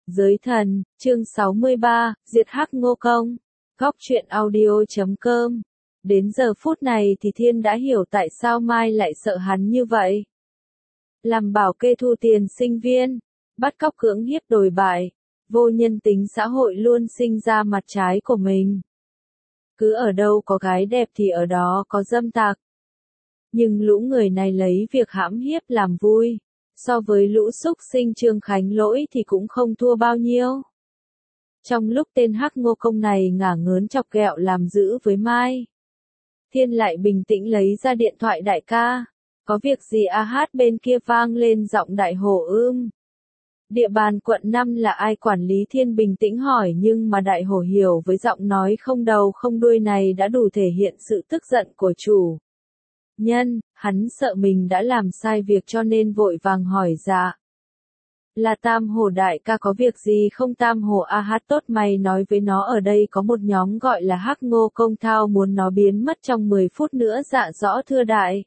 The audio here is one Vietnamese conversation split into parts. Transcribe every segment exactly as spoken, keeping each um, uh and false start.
Giới thần, chương sáu mươi ba, diệt Hắc Ngô Công. Góc truyện audio chấm com. Đến giờ phút này thì Thiên đã hiểu tại sao Mai lại sợ hắn như vậy. Làm bảo kê thu tiền sinh viên, bắt cóc cưỡng hiếp đồi bại, vô nhân tính xã hội luôn sinh ra mặt trái của mình. Cứ ở đâu có gái đẹp thì ở đó có dâm tặc. Nhưng lũ người này lấy việc hãm hiếp làm vui. So với lũ xúc sinh Trương Khánh Lỗi thì cũng không thua bao nhiêu. Trong lúc tên Hắc Ngô Công này ngả ngớn chọc ghẹo làm dữ với Mai, Thiên lại bình tĩnh lấy ra điện thoại. Đại ca, có việc gì à? Hát bên kia vang lên giọng Đại Hổ ưm. Địa bàn quận năm là ai quản lý? Thiên bình tĩnh hỏi, nhưng mà Đại Hổ hiểu với giọng nói không đầu không đuôi này đã đủ thể hiện sự tức giận của chủ nhân. Hắn sợ mình đã làm sai việc cho nên vội vàng hỏi. Dạ, là Tam Hổ đại ca, có việc gì không? Tam Hổ a hát tốt, mày nói với nó ở đây có một nhóm gọi là Hắc Ngô Công thao muốn nó biến mất trong mười phút nữa. Dạ rõ thưa đại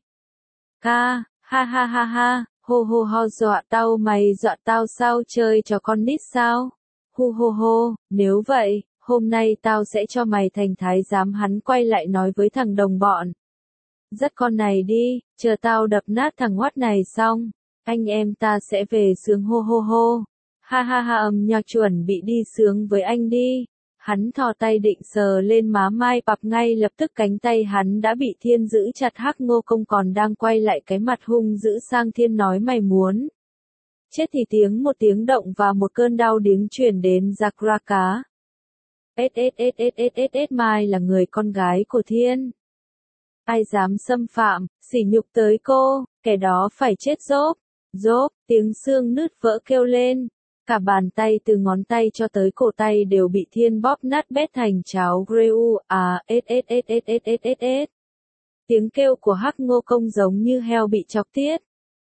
ca. Ha ha ha ha, hô hô ho, dọa tao mày? Dọa tao sao? Chơi cho con nít sao? Hu hô hô, nếu vậy, hôm nay tao sẽ cho mày thành thái giám. Hắn quay lại nói với thằng đồng bọn. Dắt con này đi, chờ tao đập nát thằng hoắt này xong, anh em ta sẽ về sướng. Hô hô hô. Ha ha ha, ầm nha, chuẩn bị đi sướng với anh đi. Hắn thò tay định sờ lên má Mai Bập, ngay lập tức cánh tay hắn đã bị Thiên giữ chặt. Hắc Ngô Công còn đang quay lại, cái mặt hung dữ sang Thiên nói, mày muốn chết thì tiếng một tiếng động và một cơn đau điếng truyền đến giặc ra cá. Ết ết ết ết ết ết ết. Mai là người con gái của Thiên. Ai dám xâm phạm, sỉ nhục tới cô, kẻ đó phải chết. Rốp, rốp, tiếng xương nứt vỡ kêu lên. Cả bàn tay từ ngón tay cho tới cổ tay đều bị Thiên bóp nát bét thành cháo greu. À, ết ết ết ết ết ết ết ết. Tiếng kêu của Hắc Ngô Công giống như heo bị chọc tiết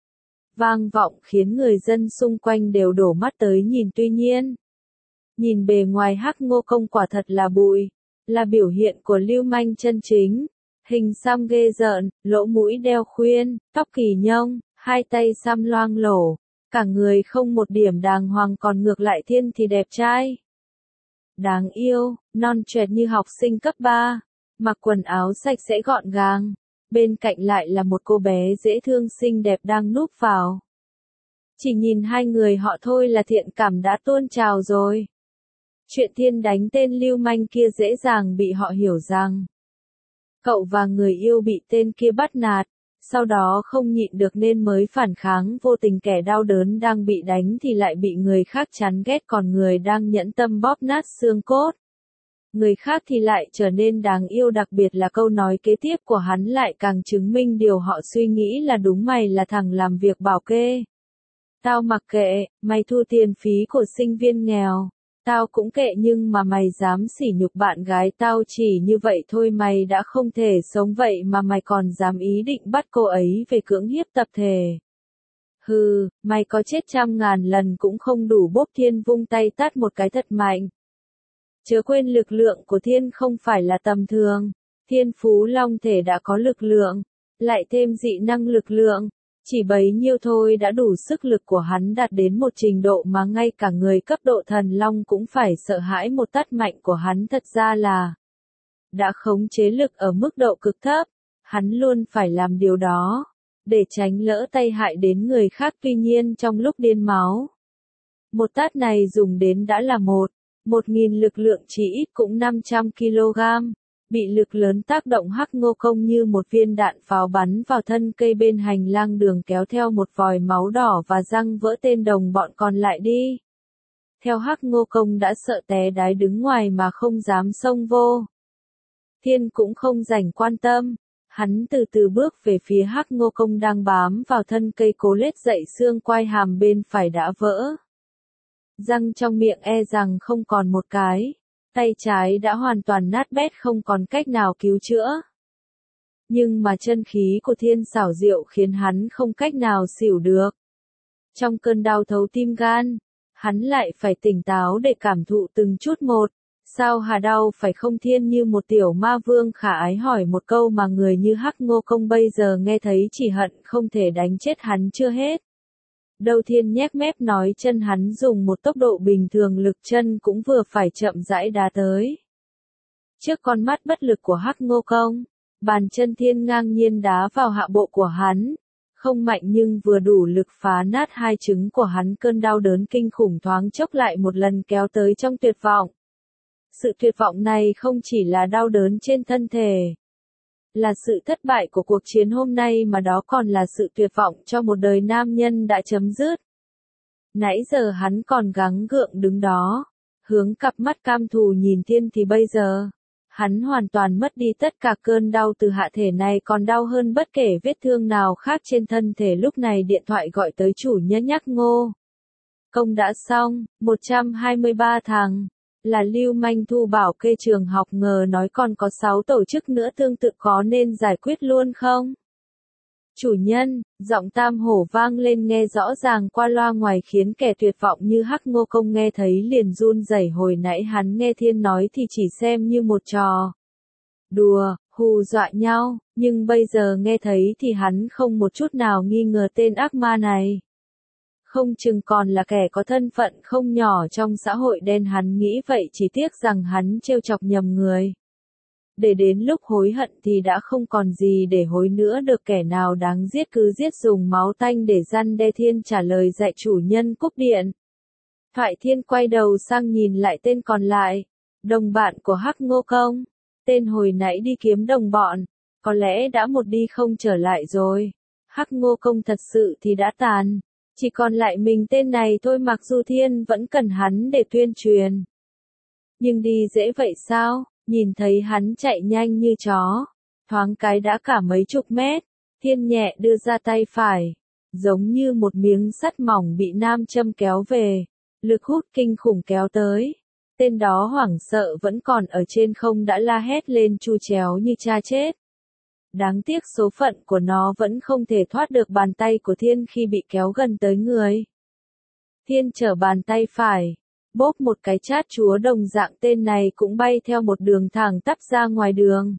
vang vọng, khiến người dân xung quanh đều đổ mắt tới nhìn. Tuy nhiên, nhìn bề ngoài Hắc Ngô Công quả thật là bụi, là biểu hiện của lưu manh chân chính. Hình xăm ghê rợn, lỗ mũi đeo khuyên, tóc kỳ nhông, hai tay xăm loang lổ, cả người không một điểm đàng hoàng, còn ngược lại Thiên thì đẹp trai, đáng yêu, non choẹt như học sinh cấp ba, mặc quần áo sạch sẽ gọn gàng, bên cạnh lại là một cô bé dễ thương xinh đẹp đang núp vào. Chỉ nhìn hai người họ thôi là thiện cảm đã tuôn trào rồi. Chuyện Thiên đánh tên lưu manh kia dễ dàng bị họ hiểu rằng cậu và người yêu bị tên kia bắt nạt, sau đó không nhịn được nên mới phản kháng. Vô tình kẻ đau đớn đang bị đánh thì lại bị người khác chán ghét, còn người đang nhẫn tâm bóp nát xương cốt người khác thì lại trở nên đáng yêu. Đặc biệt là câu nói kế tiếp của hắn lại càng chứng minh điều họ suy nghĩ là đúng. Mày là thằng làm việc bảo kê, tao mặc kệ, mày thu tiền phí của sinh viên nghèo, tao cũng kệ, nhưng mà mày dám sỉ nhục bạn gái tao chỉ như vậy thôi mày đã không thể sống, vậy mà mày còn dám ý định bắt cô ấy về cưỡng hiếp tập thể. Hừ, mày có chết trăm ngàn lần cũng không đủ. Bốp. Thiên vung tay tát một cái thật mạnh. Chớ quên lực lượng của Thiên không phải là tầm thường. Thiên phú long thể đã có lực lượng, lại thêm dị năng lực lượng. Chỉ bấy nhiêu thôi đã đủ sức lực của hắn đạt đến một trình độ mà ngay cả người cấp độ thần long cũng phải sợ hãi. Một tát mạnh của hắn thật ra là đã khống chế lực ở mức độ cực thấp. Hắn luôn phải làm điều đó để tránh lỡ tay hại đến người khác. Tuy nhiên trong lúc điên máu, một tát này dùng đến đã là một một nghìn lực lượng, chỉ ít cũng năm trăm ki lô gam. Bị lực lớn tác động, Hắc Ngô Công như một viên đạn pháo bắn vào thân cây bên hành lang đường, kéo theo một vòi máu đỏ và răng vỡ. Tên đồng bọn còn lại đi theo Hắc Ngô Công đã sợ té đái đứng ngoài mà không dám xông vô. Thiên cũng không rảnh quan tâm, hắn từ từ bước về phía Hắc Ngô Công đang bám vào thân cây, cố lết dậy. Xương quai hàm bên phải đã vỡ, răng trong miệng e rằng không còn một cái. Tay trái đã hoàn toàn nát bét, không còn cách nào cứu chữa. Nhưng mà chân khí của Thiên xảo diệu khiến hắn không cách nào xỉu được. Trong cơn đau thấu tim gan, hắn lại phải tỉnh táo để cảm thụ từng chút một. Sao hà đau phải không? Thiên như một tiểu ma vương khả ái hỏi một câu mà người như Hắc Ngô Công bây giờ nghe thấy chỉ hận không thể đánh chết hắn chưa hết. Đâu Thiên nhếch mép nói chân hắn dùng một tốc độ bình thường lực chân cũng vừa phải chậm rãi đá tới. Trước con mắt bất lực của Hắc Ngô Công, bàn chân Thiên ngang nhiên đá vào hạ bộ của hắn. Không mạnh nhưng vừa đủ lực phá nát hai trứng của hắn, cơn đau đớn kinh khủng thoáng chốc lại một lần kéo tới trong tuyệt vọng. Sự tuyệt vọng này không chỉ là đau đớn trên thân thể, là sự thất bại của cuộc chiến hôm nay, mà đó còn là sự tuyệt vọng cho một đời nam nhân đã chấm dứt. Nãy giờ hắn còn gắng gượng đứng đó, hướng cặp mắt cam thù nhìn Thiên, thì bây giờ, hắn hoàn toàn mất đi tất cả cơn đau từ hạ thể này, còn đau hơn bất kể vết thương nào khác trên thân thể. Lúc này điện thoại gọi tới chủ nhân nhắc Ngô Công đã xong, một trăm hai mươi ba thằng. Là Lưu Manh Thu bảo kê trường học, ngờ nói còn có sáu tổ chức nữa tương tự, có nên giải quyết luôn không? Chủ nhân, giọng Tam Hổ vang lên nghe rõ ràng qua loa ngoài, khiến kẻ tuyệt vọng như Hắc Ngô Công nghe thấy liền run rẩy. Hồi nãy hắn nghe Thiên nói thì chỉ xem như một trò đùa, hù dọa nhau, nhưng bây giờ nghe thấy thì hắn không một chút nào nghi ngờ tên ác ma này. Không chừng còn là kẻ có thân phận không nhỏ trong xã hội đen, hắn nghĩ vậy, chỉ tiếc rằng hắn trêu chọc nhầm người. Để đến lúc hối hận thì đã không còn gì để hối nữa được, kẻ nào đáng giết cứ giết, dùng máu tanh để răn đe. Thiên trả lời dạy chủ nhân cúp điện thoại. Thiên quay đầu sang nhìn lại tên còn lại, đồng bạn của Hắc Ngô Công. Tên hồi nãy đi kiếm đồng bọn, có lẽ đã một đi không trở lại rồi. Hắc Ngô Công thật sự thì đã tàn, chỉ còn lại mình tên này thôi, mặc dù Thiên vẫn cần hắn để tuyên truyền. Nhưng đi dễ vậy sao? Nhìn thấy hắn chạy nhanh như chó, thoáng cái đã cả mấy chục mét, Thiên nhẹ đưa ra tay phải, giống như một miếng sắt mỏng bị nam châm kéo về, lực hút kinh khủng kéo tới. Tên đó hoảng sợ vẫn còn ở trên không đã la hét lên chu chéo như cha chết. Đáng tiếc số phận của nó vẫn không thể thoát được bàn tay của Thiên khi bị kéo gần tới người. Thiên trở bàn tay phải, bóp một cái chát chúa đồng dạng, tên này cũng bay theo một đường thẳng tắp ra ngoài đường.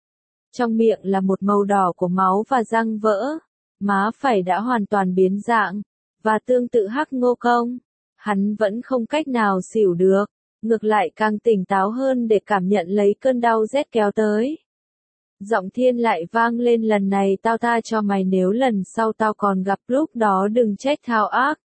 Trong miệng là một màu đỏ của máu và răng vỡ, má phải đã hoàn toàn biến dạng, và tương tự Hắc Ngô Công, hắn vẫn không cách nào xỉu được, ngược lại càng tỉnh táo hơn để cảm nhận lấy cơn đau rét kéo tới. Giọng Thiên lại vang lên, lần này tao tha cho mày, nếu lần sau tao còn gặp lúc đó đừng trách thao ác.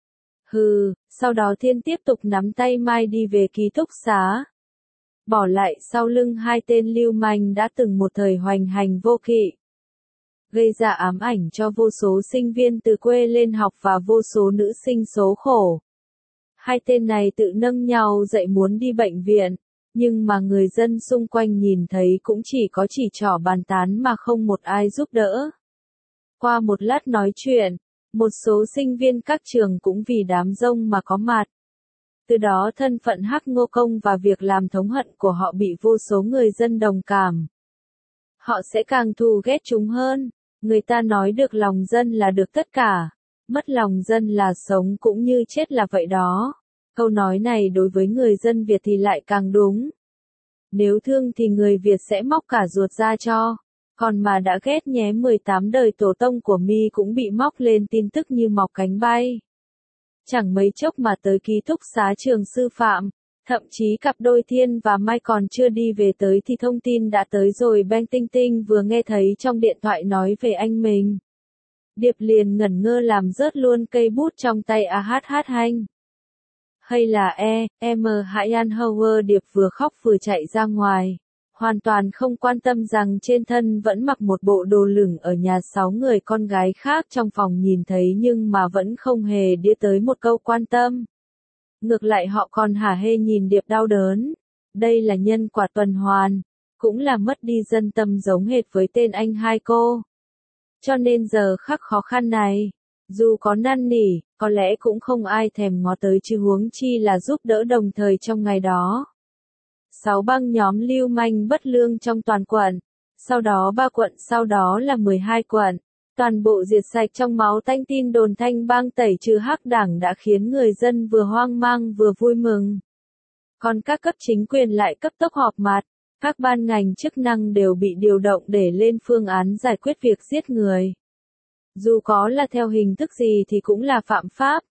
Hừ, sau đó Thiên tiếp tục nắm tay Mai đi về ký túc xá. Bỏ lại sau lưng hai tên lưu manh đã từng một thời hoành hành vô kỵ, gây ra ám ảnh cho vô số sinh viên từ quê lên học và vô số nữ sinh số khổ. Hai tên này tự nâng nhau dậy muốn đi bệnh viện, nhưng mà người dân xung quanh nhìn thấy cũng chỉ có chỉ trỏ bàn tán mà không một ai giúp đỡ. Qua một lát nói chuyện, một số sinh viên các trường cũng vì đám rông mà có mặt. Từ đó thân phận Hắc Ngô Công và việc làm thống hận của họ bị vô số người dân đồng cảm. Họ sẽ càng thù ghét chúng hơn. Người ta nói được lòng dân là được tất cả, mất lòng dân là sống cũng như chết là vậy đó. Câu nói này đối với người dân Việt thì lại càng đúng. Nếu thương thì người Việt sẽ móc cả ruột ra cho. Còn mà đã ghét nhé, mười tám đời tổ tông của mi cũng bị móc lên tin tức như mọc cánh bay. Chẳng mấy chốc mà tới ký túc xá trường sư phạm, thậm chí cặp đôi Thiên và Mai còn chưa đi về tới thì thông tin đã tới rồi. Beng Tinh Tinh vừa nghe thấy trong điện thoại nói về anh mình, Điệp liền ngẩn ngơ làm rớt luôn cây bút trong tay. A hát hát hành. Hay là e, em Hyan Howard. Điệp vừa khóc vừa chạy ra ngoài, hoàn toàn không quan tâm rằng trên thân vẫn mặc một bộ đồ lửng ở nhà sáu người con gái khác trong phòng nhìn thấy nhưng mà vẫn không hề đĩa tới một câu quan tâm. Ngược lại họ còn hả hê nhìn Điệp đau đớn. Đây là nhân quả tuần hoàn, cũng là mất đi dân tâm giống hệt với tên anh hai cô. Cho nên giờ khắc khó khăn này, dù có năn nỉ, có lẽ cũng không ai thèm ngó tới chứ huống chi là giúp đỡ đồng thời trong ngày đó. Sáu băng nhóm lưu manh bất lương trong toàn quận, sau đó ba quận, sau đó là mười hai quận. Toàn bộ diệt sạch trong máu tanh. Tin đồn thanh bang tẩy trừ hắc đảng đã khiến người dân vừa hoang mang vừa vui mừng. Còn các cấp chính quyền lại cấp tốc họp mặt, các ban ngành chức năng đều bị điều động để lên phương án giải quyết việc giết người. Dù có là theo hình thức gì thì cũng là phạm pháp.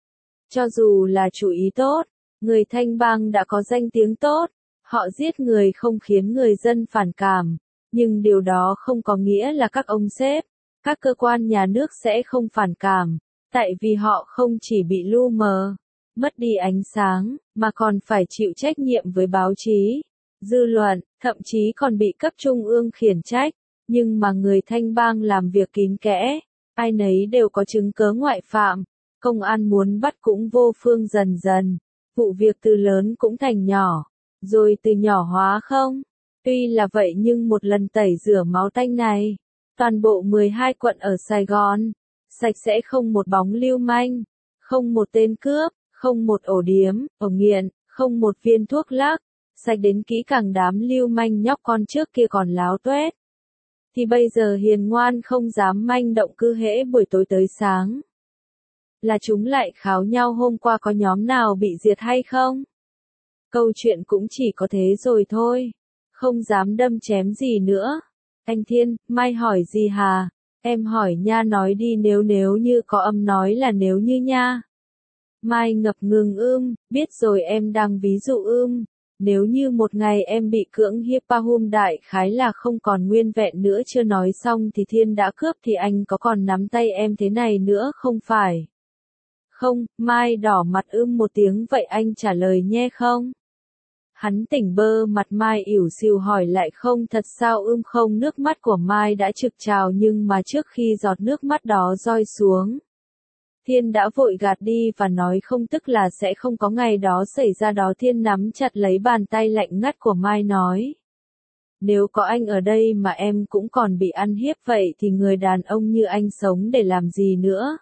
Cho dù là chủ ý tốt, người Thanh Bang đã có danh tiếng tốt, họ giết người không khiến người dân phản cảm, nhưng điều đó không có nghĩa là các ông sếp, các cơ quan nhà nước sẽ không phản cảm, tại vì họ không chỉ bị lu mờ, mất đi ánh sáng, mà còn phải chịu trách nhiệm với báo chí, dư luận, thậm chí còn bị cấp trung ương khiển trách, nhưng mà người Thanh Bang làm việc kín kẽ, ai nấy đều có chứng cớ ngoại phạm, công an muốn bắt cũng vô phương dần dần, vụ việc từ lớn cũng thành nhỏ, rồi từ nhỏ hóa không. Tuy là vậy nhưng một lần tẩy rửa máu tanh này, toàn bộ mười hai quận ở Sài Gòn, sạch sẽ không một bóng lưu manh, không một tên cướp, không một ổ điếm, ổ nghiện, không một viên thuốc lắc, sạch đến kỹ càng đám lưu manh nhóc con trước kia còn láo tuét. Thì bây giờ hiền ngoan không dám manh động cứ hễ buổi tối tới sáng. Là chúng lại kháo nhau hôm qua có nhóm nào bị diệt hay không? Câu chuyện cũng chỉ có thế rồi thôi. Không dám đâm chém gì nữa. Anh Thiên, Mai hỏi gì hà? Em hỏi nha, nói đi, nếu nếu như có âm nói là nếu như nha. Mai ngập ngừng ưm, biết rồi em đang ví dụ ưm. Nếu như một ngày em bị cưỡng hiếp Pahum đại khái là không còn nguyên vẹn nữa, chưa nói xong thì Thiên đã cướp thì anh có còn nắm tay em thế này nữa không phải? Không, Mai đỏ mặt ưm một tiếng, vậy anh trả lời nhé không? Hắn tỉnh bơ mặt, Mai ỉu xìu hỏi lại, không thật sao ưm không? Nước mắt của Mai đã trực trào nhưng mà trước khi giọt nước mắt đó rơi xuống, Thiên đã vội gạt đi và nói không, tức là sẽ không có ngày đó xảy ra đó. Thiên nắm chặt lấy bàn tay lạnh ngắt của Mai nói. Nếu có anh ở đây mà em cũng còn bị ăn hiếp vậy thì người đàn ông như anh sống để làm gì nữa?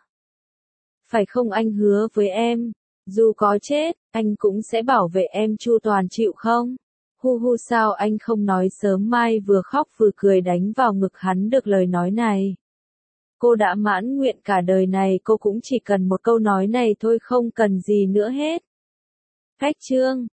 Phải không, anh hứa với em, dù có chết, anh cũng sẽ bảo vệ em chu toàn, chịu không? Hu hu, sao anh không nói sớm? Mai vừa khóc vừa cười đánh vào ngực hắn. Được lời nói này, cô đã mãn nguyện, cả đời này cô cũng chỉ cần một câu nói này thôi, không cần gì nữa hết. Khách chương